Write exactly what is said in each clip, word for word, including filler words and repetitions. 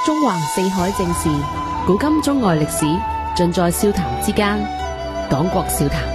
中橫四海正事，古今中外歷史，盡在笑談之間。黨國笑談。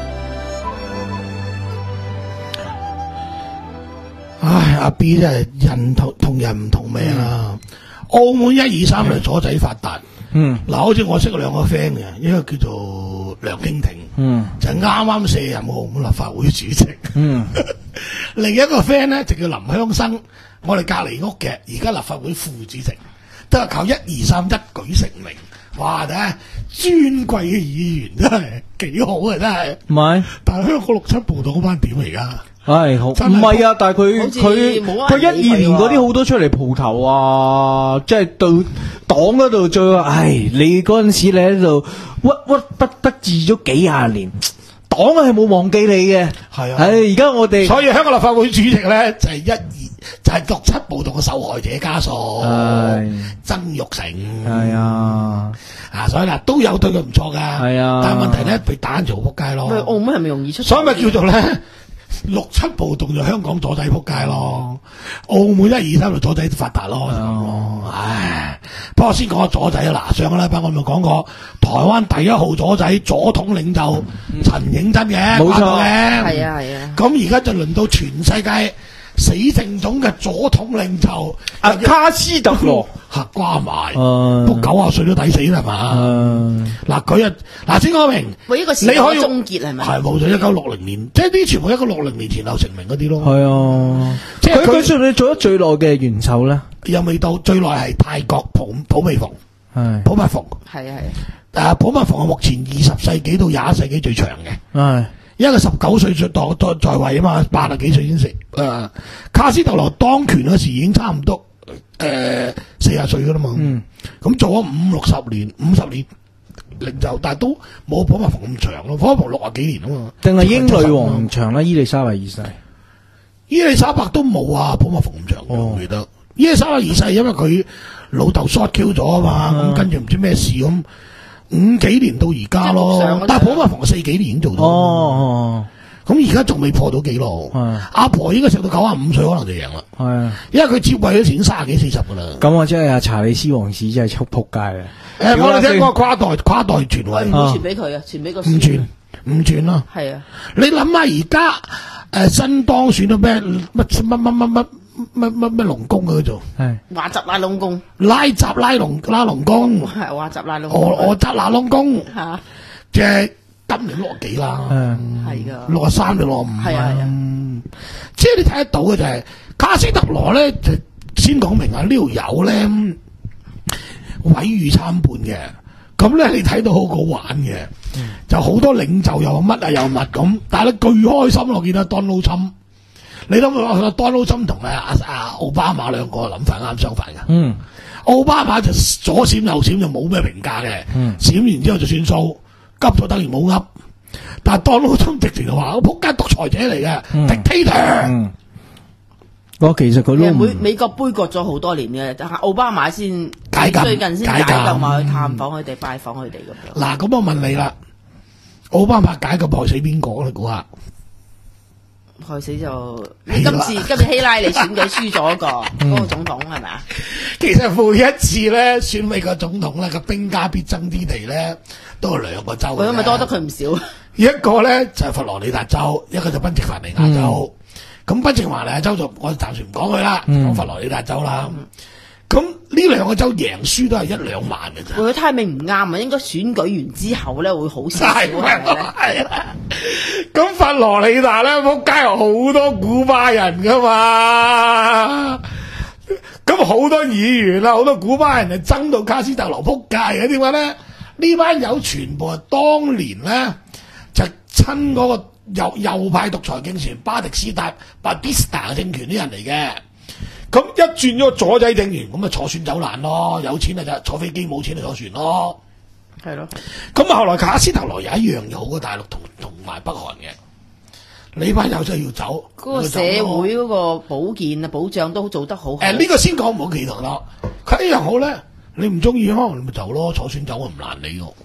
唉，阿 B 真係人同同人唔同命啊！嗯、澳門一二三嚟左仔發達。嗯，嗱，好似我識兩個 friend 嘅，一個叫做梁興廷，嗯，就啱啱卸任澳門立法會主席。嗯，另一個 friend 咧就叫林香生，我哋隔離屋嘅，而家立法會副主席，都係靠一二三一舉成名。哇！睇下尊貴嘅議員真係幾好啊，真係。唔係，但係香港六七暴動嗰班點嚟㗎？ 唉，好唔係啊！但係佢佢佢一二年嗰啲好多出嚟蒲頭啊，即係對黨嗰度最話，唉，你嗰陣時你喺度屈屈不得志咗幾廿年，黨係冇忘記你嘅。係啊，唉，而家我哋所以香港立法會主席咧就係一二就係六七暴動嘅受害者家屬，曾鈺成係啊，啊所以嗱都有對佢唔錯噶，係啊，但係問題咧被打就仆街咯。 澳門係咪容易出？ 所以咪叫做咧。六七暴動就香港左仔仆街咯，澳門一二三就左仔發達咯，哦、唉！不過先講下左仔啊，嗱，上個禮拜我咪講過台灣第一號左仔左統領袖陳映真嘅，冇錯嘅，係啊係啊。咁而家就輪到全世界死剩種嘅左統領袖阿卡斯特羅嚇瓜埋，都九十歲都抵死啦嘛。嗱佢啊，嗱先講明， 每一個時代嘅終結係咪？ 係冇咗一九六零年，即係啲全部一九六零年前後成名嗰啲咯。 係啊，即係佢算你做得最耐嘅元首咧， 又未到最耐係泰國普普美蓬，係普密蓬，係啊係。誒普密蓬係目前二十世紀到廿一世紀最長嘅。係。因為佢十九歲在在在位啊嘛，八十幾歲先食。誒、呃，卡斯特羅當權嗰時已經差唔多誒四十歲噶啦嘛。嗯，咁做咗五六十年，五十年領袖，但係都冇普密蓬咁長咯。普密蓬六十幾年啊嘛。定係英女王長啦，伊麗莎白二世。伊麗莎白都冇啊，普密蓬咁長。哦，我記得伊麗莎白二世因為佢老豆 short Q 咗啊嘛，咁、嗯、跟住唔知咩事咁。五幾年到而家咯，但係普密蓬四幾年已經做到。哦，咁而家仲未破到紀錄。阿婆應該食到九十五歲可能就贏啦。係，因為佢接位嗰時已經卅幾四十噶啦。咁我真係阿查理斯王子真係出撲街啊！誒，我哋聽過跨代跨代傳位， 唔會傳俾佢啊，傳俾個。 唔傳，唔傳咯。係啊，你諗下而家誒新當選到咩乜乜乜乜乜？乜乜乜龍宮嘅做，係話集拉龍宮，拉集拉龍拉龍宮，係話集拉龍，我我集拉龍宮吓，即係今年六十幾啦，係噶六十三定六十五，係啊係啊，即係你睇得到嘅就係卡斯特羅咧，就先講明啊呢條友咧毀譽參半嘅，咁咧你睇到好好玩嘅，就好多領袖又乜啊又乜咁，但係咧巨開心我見到 Donald Trump。你諗下 Donald Trump 同阿阿奧巴馬兩個諗法啱相反㗎。嗯，奧巴馬就左閃右閃就冇咩評價嘅。嗯，閃完之後就算數，急咗等於冇噏。但係 Donald Trump 直情就話：我仆街獨裁者嚟嘅 dictator。嗯， 我其實佢都美美國杯葛咗好多年嘅，奧巴馬先解禁， 最近先解禁話去探訪佢哋、拜訪佢哋咁樣。 嗱，咁我問你啦，奧巴馬解禁害死邊個？你估下？ 害死就今次今次希拉里選舉輸咗個嗰個總統係咪啊？ 其實每一次咧選美國總統咧個兵家必爭之地咧都係兩個州嘅， 佢咪多得佢唔少。 一個咧就係佛羅里達州，一個就賓夕凡尼亞州。咁賓夕凡尼亞州就我暫時唔講佢啦，講佛羅里達州啦。咁呢兩個州贏輸都係一兩萬嘅啫。 佢 timing 唔啱啊，應該選舉完之後咧會好少少係咪？ 咁佛羅里達咧，仆街有好多古巴人噶嘛，咁好多議員啦，好多古巴人係爭到卡斯特羅仆街嘅，點解咧？呢班友全部係當年咧就親嗰個右右派獨裁政權巴迪斯達巴迪斯達政權啲人嚟嘅。咁一轉咗左仔政權，咁咪坐船走難咯，有錢就坐飛機，冇錢就坐船咯。係咯。咁啊，後來卡斯特羅有一樣嘢好過大陸同同埋北韓嘅，你班友真係要走。 嗰個社會嗰個保健啊保障都做得好好。 誒，呢個先講唔好企圖咯。佢一樣好咧，你唔中意可能你咪走咯，坐船走我唔難你喎。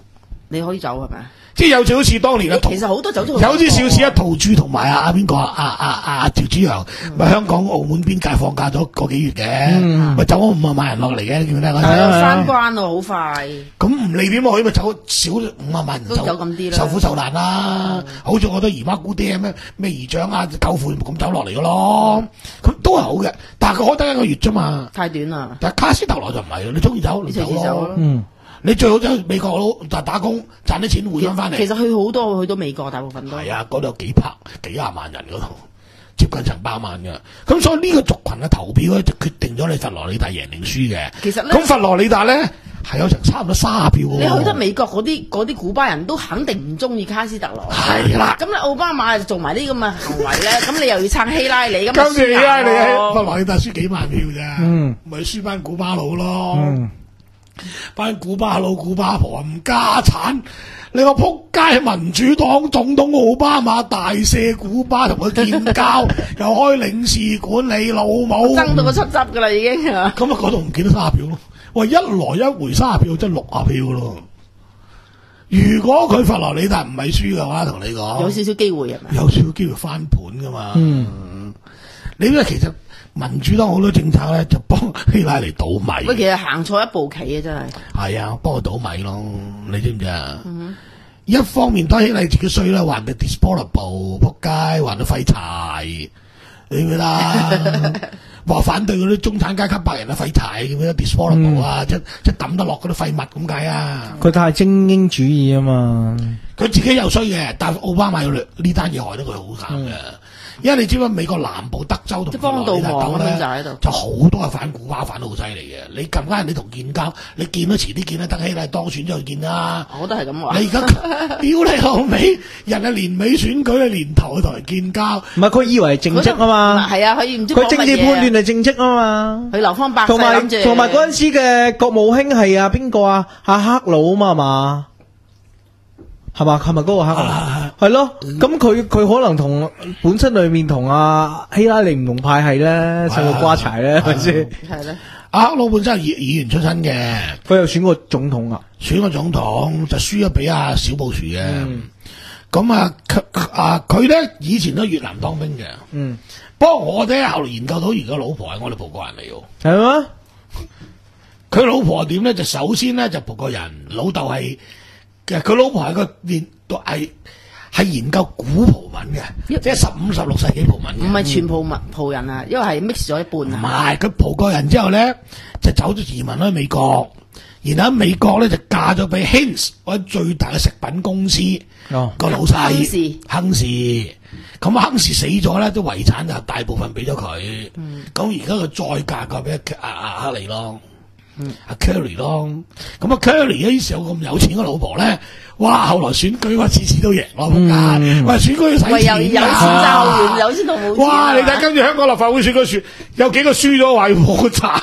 你可以走係咪？ 即係有少少似當年嘅， 其實好多走咗， 有啲少似一陶朱同埋阿邊個阿阿阿趙紫陽，咪香港澳門邊界放假咗個幾月嘅，咪走咗五萬萬人落嚟嘅，記唔記得？ 係啊，翻關咯，好快。 咁唔理點可以咪走少五萬萬人， 都走咁啲啦， 受苦受難啦。好似我覺得姨媽姑爹咩咩姨丈啊舅父咁走落嚟嘅咯，咁都係好嘅，但係佢開得一個月啫嘛， 太短啦。 但係卡斯特羅就唔係咯，你中意走你走咯。嗯。你最好走去美國佬就打工賺啲錢換翻翻嚟。 其實去好多去到美國，大部分都係啊，嗰度有幾百幾廿萬人嗰度，接近成百萬嘅。咁所以呢個族群嘅投票咧，就決定咗你佛羅里達贏定輸嘅。 其實咧， 咁佛羅里達咧係有成差唔多卅票喎。 你去得美國嗰啲嗰啲古巴人都肯定唔中意卡斯特羅。 係啦。 咁你奧巴馬做埋啲咁嘅行為咧，咁你又要撐希拉里咁。 跟住希拉里喺佛羅里達輸幾萬票咋？嗯，咪輸翻古巴佬咯。嗯。班古巴佬古巴婆唔家產，你個仆街民主黨總統奧巴馬大赦古巴同佢建交，又開領事館，你老母爭到個七執噶啦已經。咁啊嗰度唔見得卅票咯，喂一來一回卅票真係六啊票咯。如果佢佛羅里達唔係輸嘅話，同你講有少少機會係咪？ 有少少機會翻盤噶嘛。嗯，你咧其實。民主黨好多政策咧，就幫希拉里倒米。 喂，其實行錯一步棋啊，真係。係啊，幫佢倒米咯，你知唔知啊？嗯、一方面當希拉里自己衰啦，還到 disposable 仆街，還到廢柴，你明啦？話反對嗰啲中產階級白人嘅廢柴，咁樣 disposable 啊，即即抌得落嗰啲廢物咁解啊？ 佢太精英主義啊嘛。 佢自己又衰嘅，但係奧巴馬有呢單嘢害得佢好慘嘅。嗯因為你知唔知美國南部德州同佛羅里達州咧，就好多係反古巴反到好犀利嘅。你近翻人哋同建交，你見到遲啲見得得希拉里當選咗去見啦。 我都係咁話。 你而家屌你老尾，人係年尾選舉係年頭去同人建交。 唔係佢以為係政績啊嘛。 係啊，佢唔知佢政治判斷係政績啊嘛。 佢流芳百世同埋同埋嗰陣時嘅國務卿係啊邊個啊？阿克魯啊嘛係嘛？係嘛？係咪嗰個克魯？係咯，咁佢佢可能同本身裏面同阿希拉里唔同派系咧，成個瓜柴咧，係咪先？ 係咧， 阿克魯本身係議議員出身嘅， 佢又選過總統啊， 選過總統就輸咗俾阿小布殊嘅。咁、嗯、啊，啊佢咧以前都越南當兵嘅。嗯，不過我哋後來研究到，而家老婆係我哋葡國人嚟嘅。係咩嗎？佢老婆點咧？就首先咧就葡國人，老豆係。其實佢老婆係個研讀係係研究古葡文嘅，為即係十五、十六世紀葡文嘅。唔係全葡文葡人啊，因為係 mix 咗一半。 唔係佢葡國人之後咧，就走咗移民去美國，然後喺美國咧就嫁咗俾 Heinz 嗰最大嘅食品公司個、哦、老細亨氏。亨氏咁亨氏死咗咧，都遺產就大部分俾咗佢。咁而家佢再嫁個俾阿阿克里咯。嗯，阿 Kerry 咯，咁啊 Kerry 呢時有咁有錢嘅老婆咧，哇！後來選舉話次次都贏咯，仆街！喂，選舉要使錢㗎， 有錢爭完，有錢同冇錢。 哇！你睇跟住香港立法會選舉選，有幾個輸咗話要破產。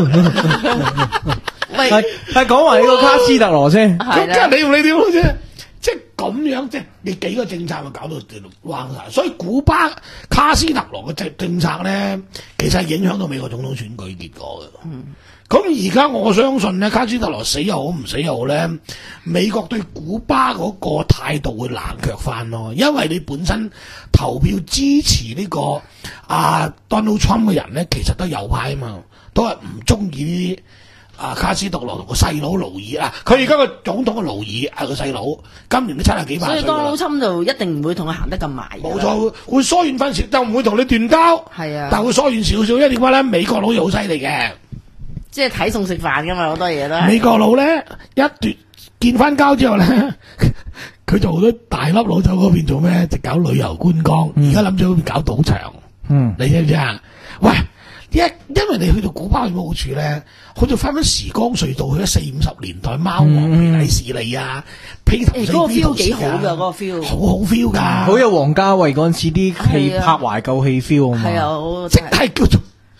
喂，係講埋呢個卡斯特羅先， 咁即係你用你點啫？即係咁樣，即係你幾個政策咪搞到彎晒，所以古巴卡斯特羅嘅政政策咧，其實係影響到美國總統選舉結果嘅。嗯。咁而家我相信咧，卡斯特羅死又好唔死又好咧，美國對古巴嗰個態度會冷卻翻咯，因為你本身投票支持呢、這個啊 Donald Trump 嘅人咧，其實都右派啊嘛，都係唔中意呢啲啊卡斯特羅同個細佬勞爾啊，佢而家個總統嘅勞爾係個細佬，今年都七十幾萬歲。 所以 Donald Trump 就一定唔會同佢行得咁埋。 冇錯，會疏遠翻少，就唔會同你斷交。係啊，但會疏遠少少，因為點解咧？美國佬又好犀利嘅。 即係睇餸食飯噶嘛，好多嘢都。 美國佬咧一斷建翻交之後咧，佢就好多大粒佬走嗰邊做咩？就搞旅遊觀光，而家諗住嗰邊搞賭場。嗯，你知唔知啊？喂，一因為你去到古巴有冇好處咧？好似翻翻時光隧道去咗四五十年代，貓王皮底士利啊，披頭四 B 嗰個 feel 幾好噶，嗰個 feel 好好 feel 噶， 好有王家衛嗰陣時啲戲拍懷舊戲 feel 啊嘛。 係啊， 即係叫做。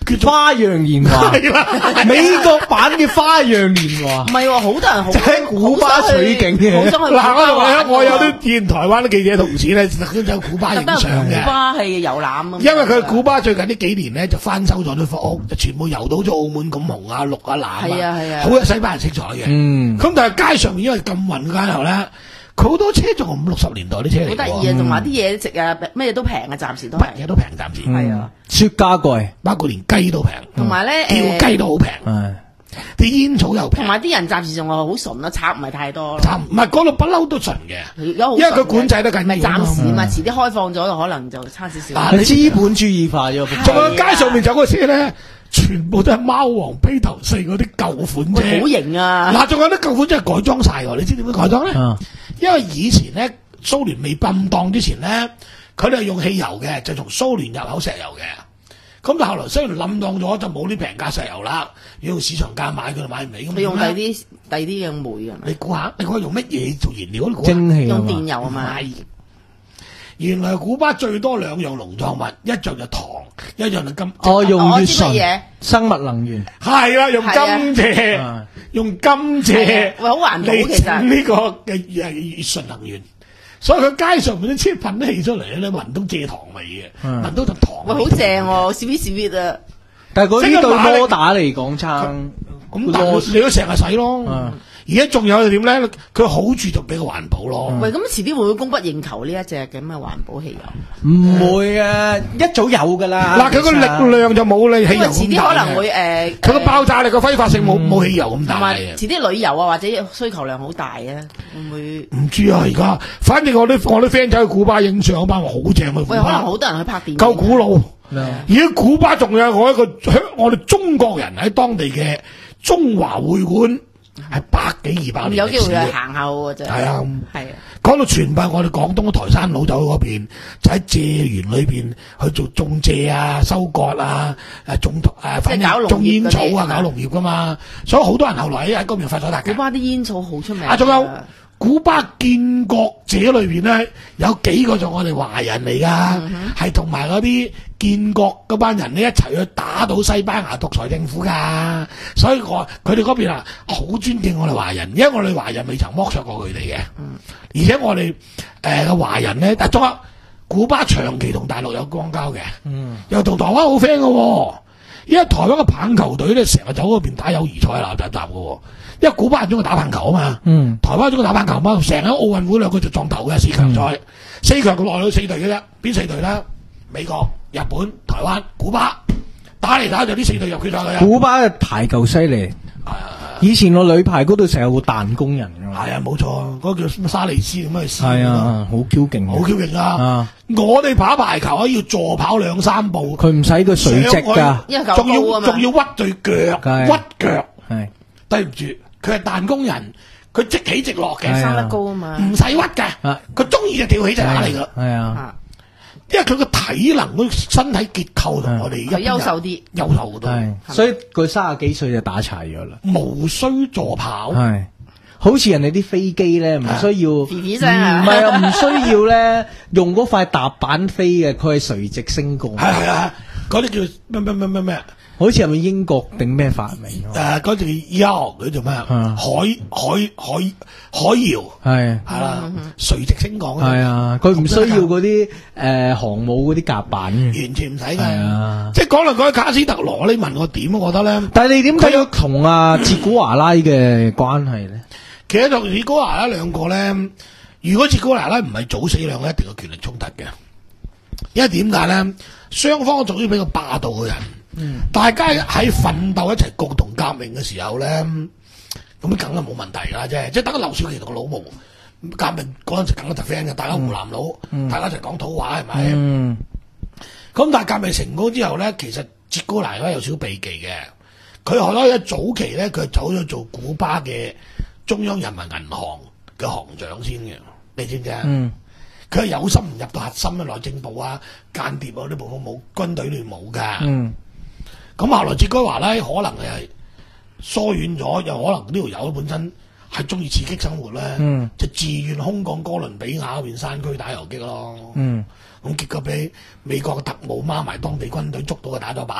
花樣年華，美國版嘅花樣年華。 唔係，好多人好喺古巴取景嘅。 嗱，我有啲見台灣啲記者同事咧，特登走古巴影相嘅。 古巴係遊覽啊。 因為佢古巴最近呢幾年咧就翻修咗啲房屋，就全部游到咗澳門咁紅啊、綠啊、藍啊， 係啊係啊， 好有西班牙色彩嘅。嗯。咁但係街上面因為咁暈嘅街頭咧。佢好多車仲係五六十年代啲車嚟， 好得意啊！同埋啲嘢食啊，咩都平啊，暫時都係嘢都平，暫時係啊， 雪茄貴， 包括連雞都平， 同埋咧叫雞都好平，啲煙草又平， 同埋啲人暫時仲係好純咯，賊唔係太多。 賊唔係嗰度不嬲都純嘅，因為佢管制得緊， 咪暫時嘛，遲啲開放咗就可能就差少少。 係資本主義化咗， 仲有街上面走嗰車咧。全部都係貓王披頭四嗰啲舊款車， 好型啊！ 嗱，仲有啲舊款真係改裝晒喎，你知點樣改裝咧？啊、因為以前咧蘇聯未冧檔之前咧，佢哋係用汽油嘅，就從蘇聯入口石油嘅。咁但後來蘇聯冧檔咗，就冇啲平價石油啦，要用市場價買，佢就買唔起。咁你用第啲第啲嘅煤啊？ 你估下，你估下用乜嘢做燃料？ 蒸汽用電油啊嘛。 原來古巴最多兩樣農作物，一樣就糖，一樣就金。 哦，用乙醇生物能源。 係啦，用甘蔗，用甘蔗， 喂，好環保其實。 呢個嘅乙醇能源，所以佢街上面啲車噴啲氣出嚟咧，聞到蔗糖味嘅，聞到就糖。 喂，好正喎，sweet sweet啊！ 但係嗰啲對摩打嚟講差， 咁但係你都成日使咯。而家仲有係點咧？佢好處就比較環保咯。 喂，咁遲啲會唔會供不應求呢一隻咁嘅環保汽油？ 唔會啊，一早有噶啦。 嗱，佢個力量就冇你汽油咁大。 因為遲啲可能會誒， 佢個爆炸力個揮發性冇冇汽油咁大。 同埋遲啲旅遊啊，或者需求量好大啊，會唔會？ 唔知啊，而家反正我啲我啲 friend 走去古巴影相，班話好正去古巴。 喂，可能好多人去拍電影。 夠古老。而家古巴仲有我一個我哋中國人喺當地嘅中華會館。係百幾二百年， 有機會去行下喎，真係。係啊，係啊。講到全部我哋廣東台山佬走嗰邊，就喺蔗園裏邊去做種蔗啊、收割啊、誒種誒，反正種煙草啊，搞農業噶嘛。所以好多人後來喺嗰邊發咗達。 古巴啲煙草好出名。 啊，仲有古巴建國者裏邊咧，有幾個就我哋華人嚟噶，係同埋嗰啲建國嗰班人咧一齊去打倒西班牙獨裁政府噶，所以我佢哋嗰邊啊好尊敬我哋華人，因為我哋華人未曾剝削過佢哋嘅，嗯、而且我哋誒嘅華人咧，但仲有古巴長期同大陸有邦交嘅，嗯、又同台灣好 friend 嘅，因為台灣嘅棒球隊咧成日走嗰邊打友誼賽鬧雜雜嘅。因為古巴人中意打棒球啊嘛，嗯、台灣中意打棒球嘛，成日喺奧運會兩個就撞頭嘅四強賽，嗯、四強佢內到四隊嘅啫，邊四隊咧？美國、日本、台灣、古巴，打嚟打就呢四隊入決賽嘅。 古巴嘅排球犀利，啊、以前我女排嗰度成日會彈工人㗎嘛。 係啊，冇錯，嗰、那個叫沙利斯咁去試。 係啊，好 Q 勁， 好 Q 勁啊！我哋打排球啊，要助跑兩三步， 佢唔使個垂直㗎， 仲要仲要屈對腳， 是屈腳， 係對唔住。佢係彈工人，佢直起直落嘅， 生得高啊嘛， 唔使屈嘅，佢中意就跳起就打嚟噶。 係啊， 因為佢個體能、佢身體結構同我哋係優秀啲， 優秀好多。 所以佢三十幾歲就打柴咗啦， 無需助跑。 係，好似人哋啲飛機咧，唔需要，唔係啊，唔需要咧用嗰塊踏板飛嘅，佢係垂直升降。 係係啊，嗰啲叫咩咩咩咩咩。 好似係咪英國定咩發明？ 誒，嗰隻搖佢做咩？海海海海搖係係啦，垂直升降。 係啊，佢唔需要嗰啲誒航母嗰啲甲板嘅， 完全唔使㗎。即係講嚟講去卡斯特羅，你問我點？我覺得咧， 但係你點睇佢同阿捷古華拉嘅關係咧？ 其實同捷古華拉兩個咧，如果捷古華拉唔係早死，兩個一定有權力衝突嘅。因為點解咧？雙方屬於比較霸道嘅人。嗯、大家喺奮鬥一齊共同革命嘅時候咧，咁梗係冇問題啦，啫。即係等劉少奇同個老毛革命嗰陣時，梗係就 friend 嘅，大家湖南佬，嗯、大家一齊講土話係咪？咁、嗯、但係革命成功之後咧，其實捷古華拉有少避忌嘅。佢後來一早期咧，佢走咗做古巴嘅中央人民銀行嘅行長先嘅，你知唔知啊？佢係、嗯、有心唔入到核心嘅內政部啊、間諜啊啲部分冇，軍隊裏冇噶。嗯咁後來捷古華拉可能係疏遠咗，又可能呢條友本身係中意刺激生活咧，嗯、就自願空降哥倫比亞嗰邊山區打游擊咯。咁、嗯、結果俾美國嘅特務孖埋當地軍隊捉到，佢打咗把。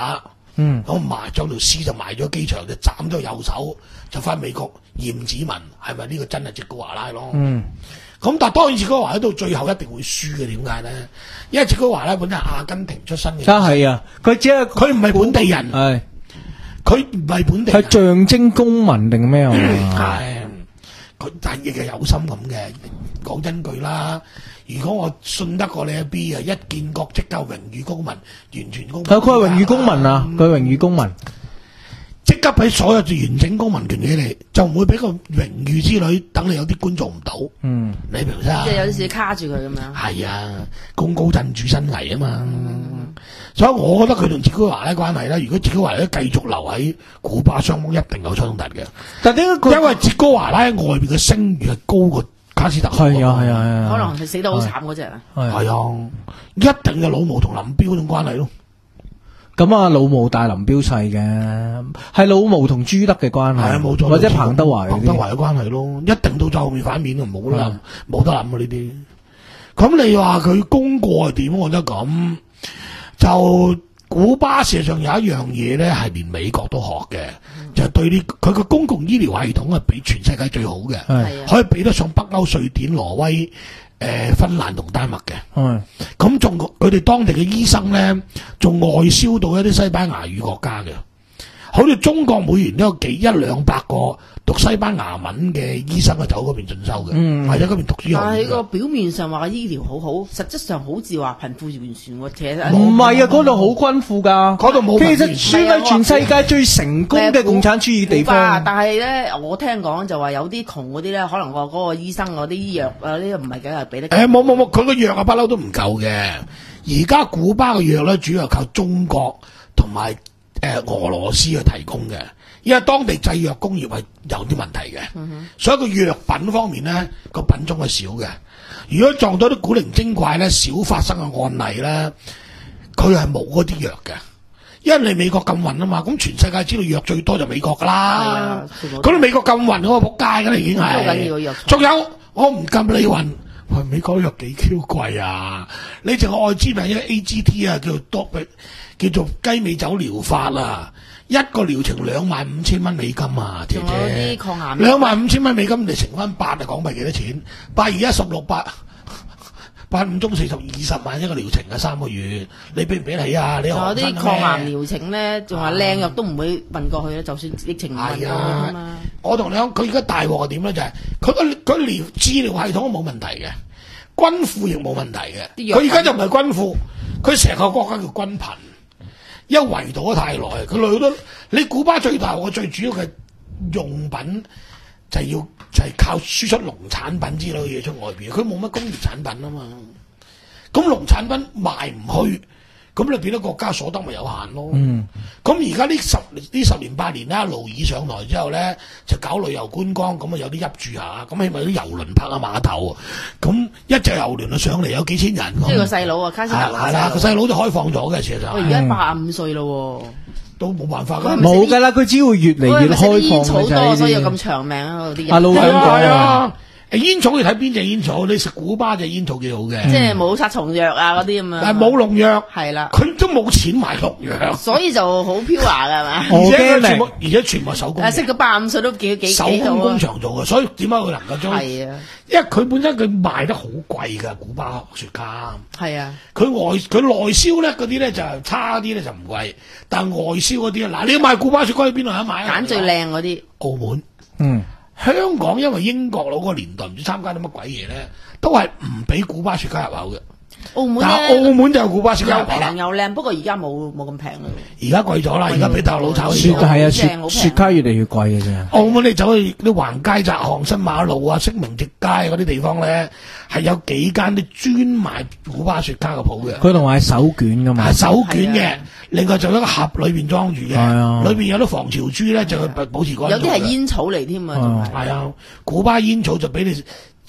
嗯，咁埋將條屍就埋咗機場，就斬咗右手，就翻美國驗指紋，係咪呢個真係捷高華拉咯？嗯，咁但係當然捷高華拉到最後一定會輸嘅，點解咧？因為捷高華拉本身係阿根廷出身嘅， 啊係啊，佢只係佢唔係本地人，係佢唔係本地人， 係象徵公民定咩啊？ 係佢但亦係有心咁嘅。講真句啦，如果我信得過你阿 B 啊，一建國即夠榮譽公民，完全公民。 佢係榮譽公民啊，佢榮譽公民。 即刻俾所有完整公民權俾你，就唔會俾個榮譽之旅等你有啲官做唔到。嗯，你明唔明啊？ 即係有啲事卡住佢咁樣。 係啊，功高震主身危啊嘛。嗯、所以我覺得佢同捷高華拉關係咧，如果捷高華拉繼續留喺古巴，雙方一定有衝突嘅。但點解佢？因為捷高華拉喺外邊嘅聲譽係高過卡斯特。 係啊係啊係啊。 可能係死得好慘嗰隻啊。 係啊，一定嘅老毛同林彪嗰種關係咯。 咁啊，老毛大林彪細嘅，係老毛同朱德嘅關係， 冇錯， 或者彭德懷彭德懷嘅關係咯，一定到最後面反面就冇啦，冇得諗啊呢啲。咁你話佢功過係點？我覺得咁就古巴事實上有一樣嘢咧，係連美國都學嘅，嗯、就係對呢佢個公共醫療系統係比全世界最好嘅， 係可以比得上北歐、瑞典、挪威。誒、呃，芬蘭同丹麥嘅，嗯，咁仲佢哋當地嘅醫生咧，仲外銷到一啲西班牙語國家嘅，好似中國每年都有幾一兩百個讀西班牙文嘅醫生啊，走嗰邊進修嘅，嗯，或者嗰邊讀書。 但係個表面上話醫療好好，實質上好似話貧富懸殊喎，其實唔係啊，嗰度好均富㗎，嗰度冇。其實算係全世界最成功嘅共產主義地方。 但係咧，我聽講就話有啲窮嗰啲咧，可能個嗰個醫生嗰啲醫藥啊，呢個唔係梗係俾得。 誒冇冇冇，佢個藥啊不嬲都唔夠嘅。而家古巴嘅藥咧，主要係靠中國同埋誒俄羅斯去提供嘅。因為當地製藥工業係有啲問題嘅，嗯、哼所以個藥品方面咧個品種係少嘅。如果撞到啲古靈精怪咧少發生嘅案例咧，佢係冇嗰啲藥嘅。因為你美國禁運啊嘛，咁全世界知道藥最多就美國噶啦。咁你美國禁運嗰個仆街噶啦已經係。仲有我唔禁你運，喂美國藥幾 Q 貴啊！你淨係愛滋病一 A G T 啊，叫做多叫做雞尾酒療法啊。一個療程兩萬五千蚊美金啊，姐姐，兩萬五千蚊美金，你乘翻八啊港幣幾多錢？八二一十六八，八五中四十二十萬一個療程啊，三個月，你俾唔俾起啊？你仲有啲抗癌療程咧，仲話靚藥都唔會運過去咧，就算疫情唔運過去啊嘛。 我同你講，佢而家大鑊係點咧？就係佢個佢療治療系統都冇問題嘅，均富亦冇問題嘅。佢而家就唔係均富，佢成個國家叫均貧。因為圍堵得太耐，佢累到你古巴最大鑊最主要嘅用品就係要就係、是、靠輸出農產品之類嘅嘢出外邊，佢冇乜工業產品啊嘛。咁農產品賣唔去，咁你變咗國家所得咪有限咯。嗯。咁而家呢十呢十年八年啦，勞爾上台之後咧，就搞旅遊觀光，咁啊有啲入住下，咁起碼啲郵輪泊下碼頭，咁一隻郵輪啊上嚟有幾千人。 即係個細佬啊，卡斯特羅係啦，個細佬就開放咗嘅，事實上。 我而家八十五歲咯， 都冇辦法㗎。 冇㗎啦，佢只會越嚟越開放嘅。 煙草多，所以有咁長命啊！嗰啲人。 阿老香港啊。 誒煙草你睇邊隻煙草？你食古巴隻煙草幾好嘅， 即係冇殺蟲藥啊嗰啲咁樣。 但係冇農藥， 係啦， 佢都冇錢買農藥， 所以就好飄華㗎係嘛？ 而且全部而且全部手工。 誒，識咗八五歲都幾幾手工工場做嘅，所以點解佢能夠將？ 係啊， 因為佢本身佢賣得好貴㗎，古巴雪茄。 係啊， 佢外佢內銷咧嗰啲咧就差啲咧就唔貴，但係外銷嗰啲嗱你要買古巴雪茄去邊度有得買啊？ 揀最靚嗰啲。 澳門。 嗯。 香港因為英國佬嗰個年代唔知參加啲乜鬼嘢咧，都係唔俾古巴雪茄入口嘅。 澳門但係澳門就有古巴雪茄入口啦。 又平又靚，不過而家冇冇咁平啦。 而家貴咗啦，而家俾大陸佬炒起咗。 係啊，雪雪茄越嚟越貴嘅啫。 澳門你走去啲橫街窄巷、新馬路啊、星明直街嗰啲地方咧，係有幾間啲專賣古巴雪茄嘅鋪嘅。 佢同埋係手卷噶嘛， 係手卷嘅。另外就喺個盒裏邊裝住嘅，裏邊有啲防潮珠咧，就保持乾淨。 有啲係煙草嚟添啊， 係啊，古巴煙草就俾你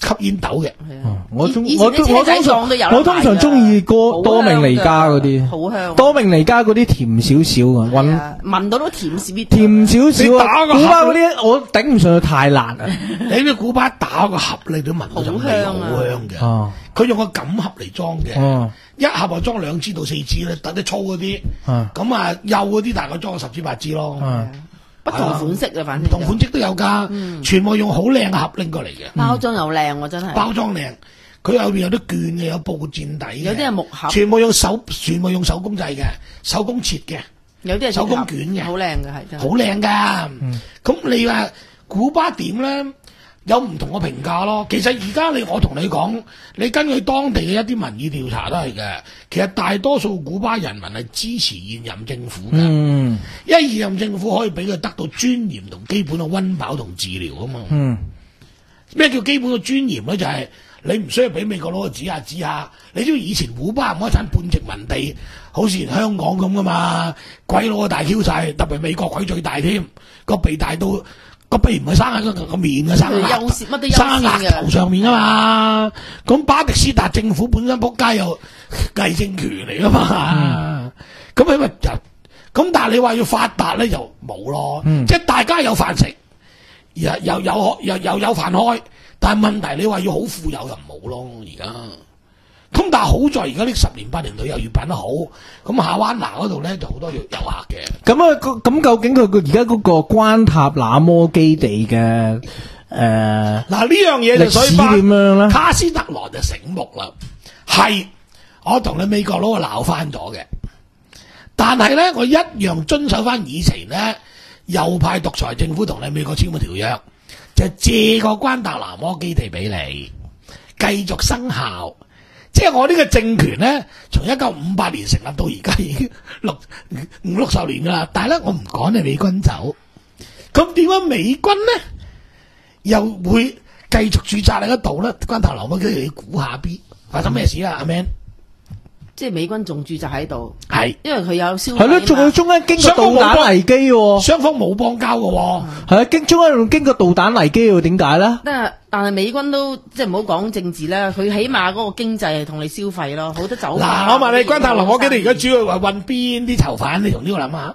吸煙斗嘅。 我中我我通常我通常中意多多明尼加嗰啲， 好香。 多明尼加嗰啲甜少少嘅，聞聞到都甜少啲。 甜少少啊！古巴嗰啲我頂唔上，太辣啊！ 你啲古巴打個盒你都聞到陣味，好香嘅。佢用個錦盒嚟裝嘅，一盒就裝兩支到四支咧，等啲粗嗰啲。咁啊幼嗰啲大概裝十支八支咯。 不同款式啊，反正唔同款式都有噶，全部用好靚嘅盒拎過嚟嘅。 包裝又靚喎，真係。包裝靚，佢後邊有啲券嘅，有布墊底嘅。 有啲係木盒。 全部用手，全部用手工製嘅，手工切嘅。 有啲係手工捲嘅， 好靚嘅係真係。 好靚噶，咁你話古巴點咧？有唔同嘅評價咯。其實而家你我同你講，你根據當地嘅一啲民意調查都係嘅。其實大多數古巴人民係支持現任政府嘅，嗯、因為現任政府可以俾佢得到尊嚴同基本嘅溫飽同治療啊嘛。咩、嗯、叫基本嘅尊嚴咧？就係、是、你唔需要俾美國佬指下指下。你知道以前古巴唔可以產半殖民地，好似香港咁噶嘛？鬼佬大 Q 晒，特別美國鬼最大添，個鼻大到。個鼻唔係生喺個個面嘅，生喺生額頭上面啊嘛。咁巴迪斯達政府本身仆街又偽政權嚟啊嘛。咁佢咪就咁，但係你話要發達咧就冇咯。嗯、即係大家有飯食，又又有又又有飯開，但係問題你話要好富有就冇咯。而家咁但係好在而家呢十年八年旅遊業辦得好，咁夏灣拿嗰度咧就好多遊客嘅。咁啊，咁究竟佢個而家嗰個關塔那摩基地嘅誒，嗱呢樣嘢就所以點樣咧？ 卡斯特羅就醒目啦，係我同你美國佬鬧翻咗嘅，但係咧我一樣遵守翻以前咧右派獨裁政府同你美國簽嘅條約，就借個關塔那摩基地俾你繼續生效。即係我呢個政權咧，從一九五八年成立到而家已經六五六十年噶啦，但係咧我唔趕你美軍走，咁點解美軍咧又會繼續駐紮喺嗰度咧？關塔那摩基地，你估下 B 發生咩事啊？阿 Man， 即係美軍仲駐紮喺度， 係因為佢有消係咯，仲要中間經過導彈危機， 雙方冇邦交嘅， 係啊，經中間仲經過導彈危機，點解咧？ 但但係美軍都即係唔好講政治啦，佢起碼嗰個經濟係同你消費咯，好多酒。 嗱，我問你關塔那摩基地而家主要係運邊啲囚犯？你同呢個諗下。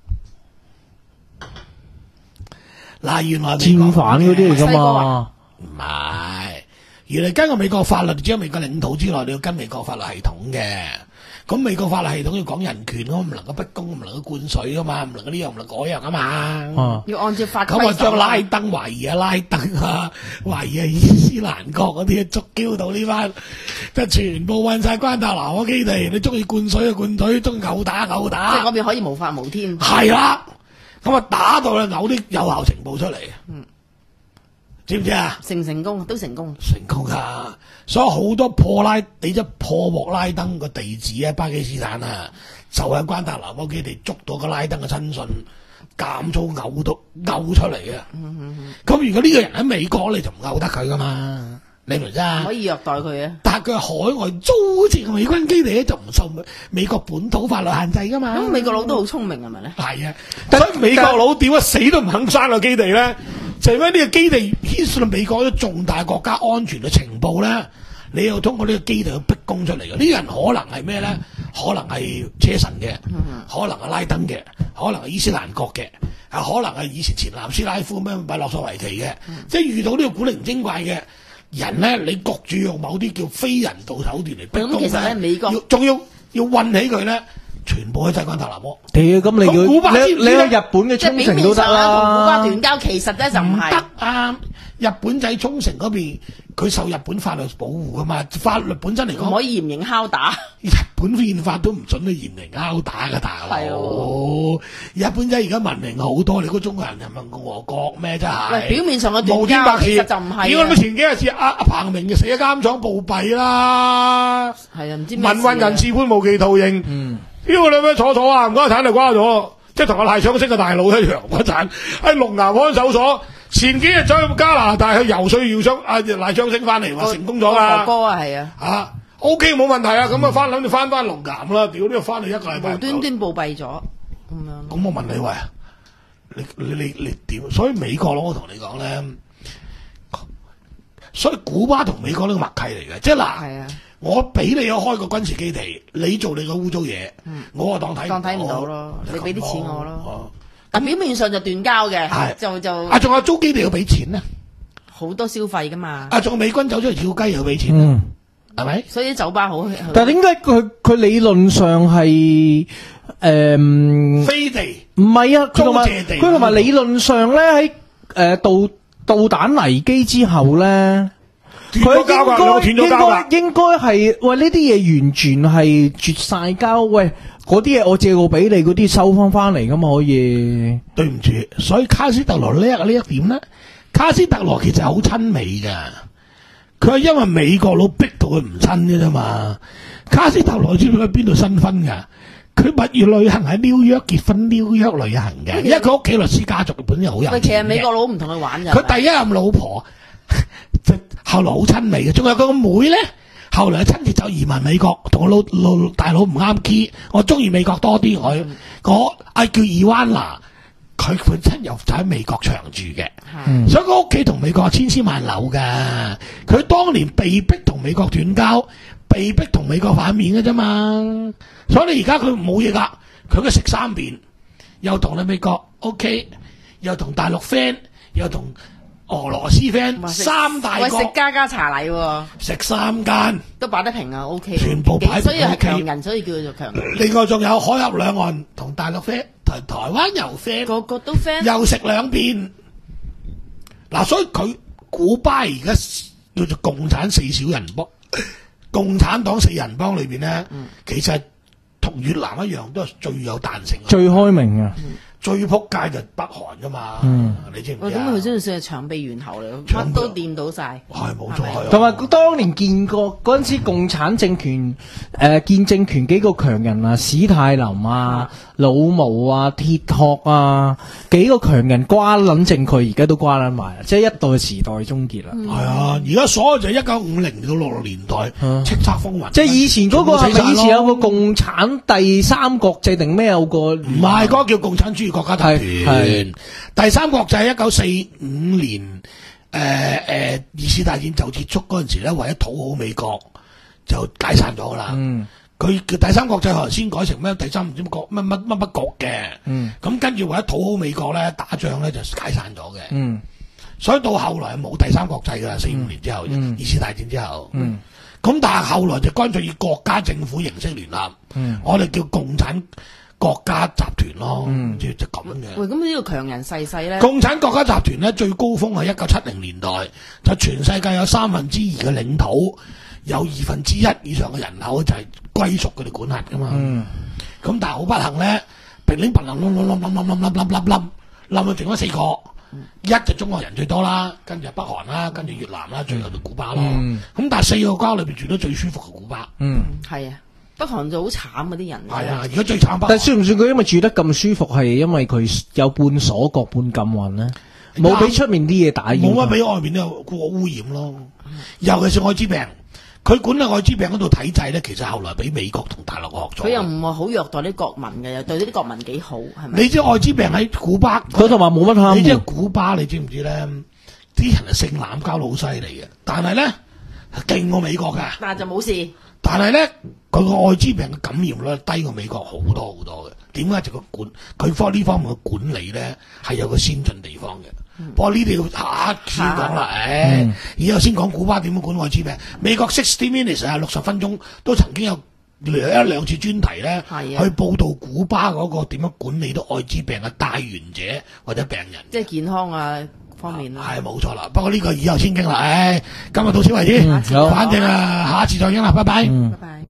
嗱，原來戰犯嗰啲嚟噶嘛？ 唔係，原來根據美國法律，只有美國領土之內，你要跟美國法律系統嘅。咁美國法律系統要講人權，咁唔能夠不公，唔能夠灌水噶嘛，唔能夠呢樣唔能嗰樣啊嘛。 啊要按照法規。 咁啊，將拉登懷疑啊，拉登啊，懷疑啊伊斯蘭國嗰啲捉嬌到呢班，就全部運晒關塔那摩基地。你中意灌水就灌水，中意毆打毆打。 即係嗰邊可以無法無天。 係啦，咁啊打到咧嘔啲有效情報出嚟。嗯。知唔知啊？ 成唔成功都成功， 成功噶，所以好多破拉，你即破獲拉登個地址啊，巴基斯坦啊，就喺關塔那摩基地捉到個拉登嘅親信，減粗嘔到嘔出嚟嘅。咁、嗯嗯、如果呢個人喺美國，你就唔嘔得佢噶嘛？你明唔明啊？ 可以虐待佢啊！ 但係佢係海外租借美軍基地咧，就唔受美國本土法律限制噶嘛。 咁美國佬都好聰明係咪咧？ 係啊，所以美國佬點解死都唔肯刪個基地咧？就係因為呢個基地牽涉到美國啲重大國家安全嘅情報咧，你又通過呢個基地去逼供出嚟嘅。呢啲人可能係咩咧？可能係車臣嘅，可能係拉登嘅，可能係伊斯蘭國嘅，啊，可能係以前前南斯拉夫咩米洛索維奇嘅，嗯、即係遇到呢個古靈精怪嘅人咧，你焗住用某啲叫非人道手段嚟逼供咧， 其實咧美國仲要要韞起佢咧。全部喺西關塔那摩。 屌，咁你要你你去日本嘅沖繩都得啦。 同古巴斷交，其實咧就唔係。 得啊！日本仔沖繩嗰邊，佢受日本法律保護噶嘛。法律本身嚟講， 唔可以嚴刑拷打。 日本憲法都唔准你嚴刑拷打噶，大佬。係哦。日本仔而家文明好多，你估中國人人民共和國咩真係？ 喂，表面上嘅斷交，其實就唔係。 如果你前幾日似阿阿彭明就死喺監廠暴斃啦。係啊，唔知民運人士判無期徒刑。嗯。呢個兩咩坐坐啊？唔該，產就瓜咗，即係同個賴昌星嘅大佬一樣。嗰陣喺龍岩看守所，前幾日走去加拿大去游水，要想阿賴昌星翻嚟，話成功咗啦。哥哥啊，係啊，吓 OK 冇問題啊。咁啊，翻諗住翻翻龍岩啦。屌呢個翻嚟一個禮拜，無端端暴斃咗咁樣。咁我問你喂，你你你你點？所以美國佬我同你講咧， 所以古巴同美國呢個默契嚟嘅，即係嗱，我俾你開個軍事基地，你做你個污糟嘢，我啊當睇當睇唔到咯，你俾啲錢我咯。但表面上就斷交嘅，就就啊，仲有租基地要俾錢咧， 好多消費噶嘛。 啊，仲有美軍走出嚟跳雞又要俾錢，係咪？ 所以啲酒吧好。 但係點解佢佢理論上係誒飛地？ 唔係啊，佢同埋佢同埋理論上咧喺誒導導彈危機之後咧。佢應該應該應該係喂呢啲嘢完全係絕晒交，喂嗰啲嘢我借過俾你，嗰啲收翻翻嚟噶嘛可以？ 對唔住，所以卡斯特羅叻呢一點咧，卡斯特羅其實係好親美噶，佢係因為美國佬逼到佢唔親嘅啫嘛。卡斯特羅知唔知喺邊度新婚噶？佢蜜月旅行喺紐約結婚，紐約旅行嘅，因為佢屋企律師家族本身好有錢嘅。 其實美國佬唔同佢玩嘅。 佢第一任老婆。後來好親美嘅，仲有佢個妹咧，後來親自就移民美國，同我老老大佬唔啱 key， 我中意美國多啲，我我啊叫伊灣娜，佢本身又就喺美國長住嘅，嗯、所以佢屋企同美國千絲萬縷噶，佢當年被逼同美國斷交，被逼同美國反面嘅啫嘛，所以你而家佢冇嘢噶，佢嘅食三遍，又同你美國 OK， 又同大陸 friend， 又同。俄羅斯 friend 三大國， 喂食家家茶禮喎， 食三間都擺得平啊 ，OK， 全部擺平， 所以係強人，所以叫做強人。 另外仲有海峽兩岸同大陸 friend， 同台灣又 friend， 個個都 friend， 又食兩邊。嗱，所以佢古巴而家叫做共產四小人幫，共產黨四人幫裏邊咧，嗯、其實同越南一樣，都係最有彈性、 最開明嘅。嗯最撲街就北韓噶嘛， 嗯、 你知唔知啊？ 咁佢真係算係長臂猿猴嚟，乜都掂到晒。 係冇錯， 同埋當年見過嗰陣時，共產政權誒、呃、見政權幾個強人啊，史泰林啊、老毛啊、鐵殼啊，幾個強人瓜撚政佢，而家都瓜撚埋，即係一代時代終結啦。係、 嗯、啊，而家所有就係一九五零到六六年代，叱咤風雲。 即係以前嗰個係咪以前有個共產第三國際定咩有個？唔係嗰個叫共產主義國家集團。第三國際係一九四五年，誒、呃、誒、呃，二次大戰就結束嗰陣時咧，為咗討好美國，就解散咗啦。嗯，佢叫第三國際後來先改成咩？第三唔知乜國乜乜乜乜局嘅。嗯，咁跟住為咗討好美國咧，打仗咧就解散咗嘅。嗯，所以到後來係冇第三國際噶啦，四五年之後，嗯、二次大戰之後。嗯，咁但係後來就乾脆以國家政府形式聯合。嗯，我哋叫共產國家集團咯，嗯、就就咁嘅。 喂，咁呢個強人細細咧？ 共產國家集團咧最高峰係一九七零年代，就全世界有三分之二嘅領土，有二分之一以上嘅人口就係歸屬佢哋管轄噶嘛。咁、嗯、但係好不幸咧，平拎平冧冧冧冧冧冧冧冧冧冧冧冧到剩咗四個，嗯、一就中國人最多啦，跟住北韓啦，跟住越南啦，最後就古巴咯。咁、嗯、但係四個國家裏邊住得最舒服嘅古巴。嗯， 係啊。北韓就好慘嗰啲人， 係啊！而家最慘北韓。 但係算唔算佢因為住得咁舒服，係因為佢有半鎖國半禁運咧？冇俾出面啲嘢打擾， 冇乜俾外面啲個污染咯。嗯、尤其是艾滋病，佢管理艾滋病嗰度體制咧，其實後來俾美國同大陸學咗。 佢又唔係好虐待啲國民嘅，又對呢啲國民幾好，係咪？ 你知艾滋病喺古巴， 佢同埋冇乜貪。 你知古巴，你知唔知咧？啲人係性濫交到好犀利嘅，但係咧勁過美國㗎。 但係就冇事。但係咧，佢個艾滋病嘅感染率低過美國好多好多嘅。點解就個管佢方呢方面嘅管理咧係有個先進地方嘅。嗯、不過呢啲要下先講啦，誒，以後先講古巴點樣管艾滋病。美國 sixty minutes 啊，六十分鐘都曾經有兩一兩次專題咧，的去報導古巴嗰個點樣管理到艾滋病嘅帶源者或者病人。即係健康啊！方面啦， 係冇錯啦。不過呢個以後先傾啦。唉，今日到此為止。嗯、反正啊，下一次再傾啦。拜拜。嗯、拜拜。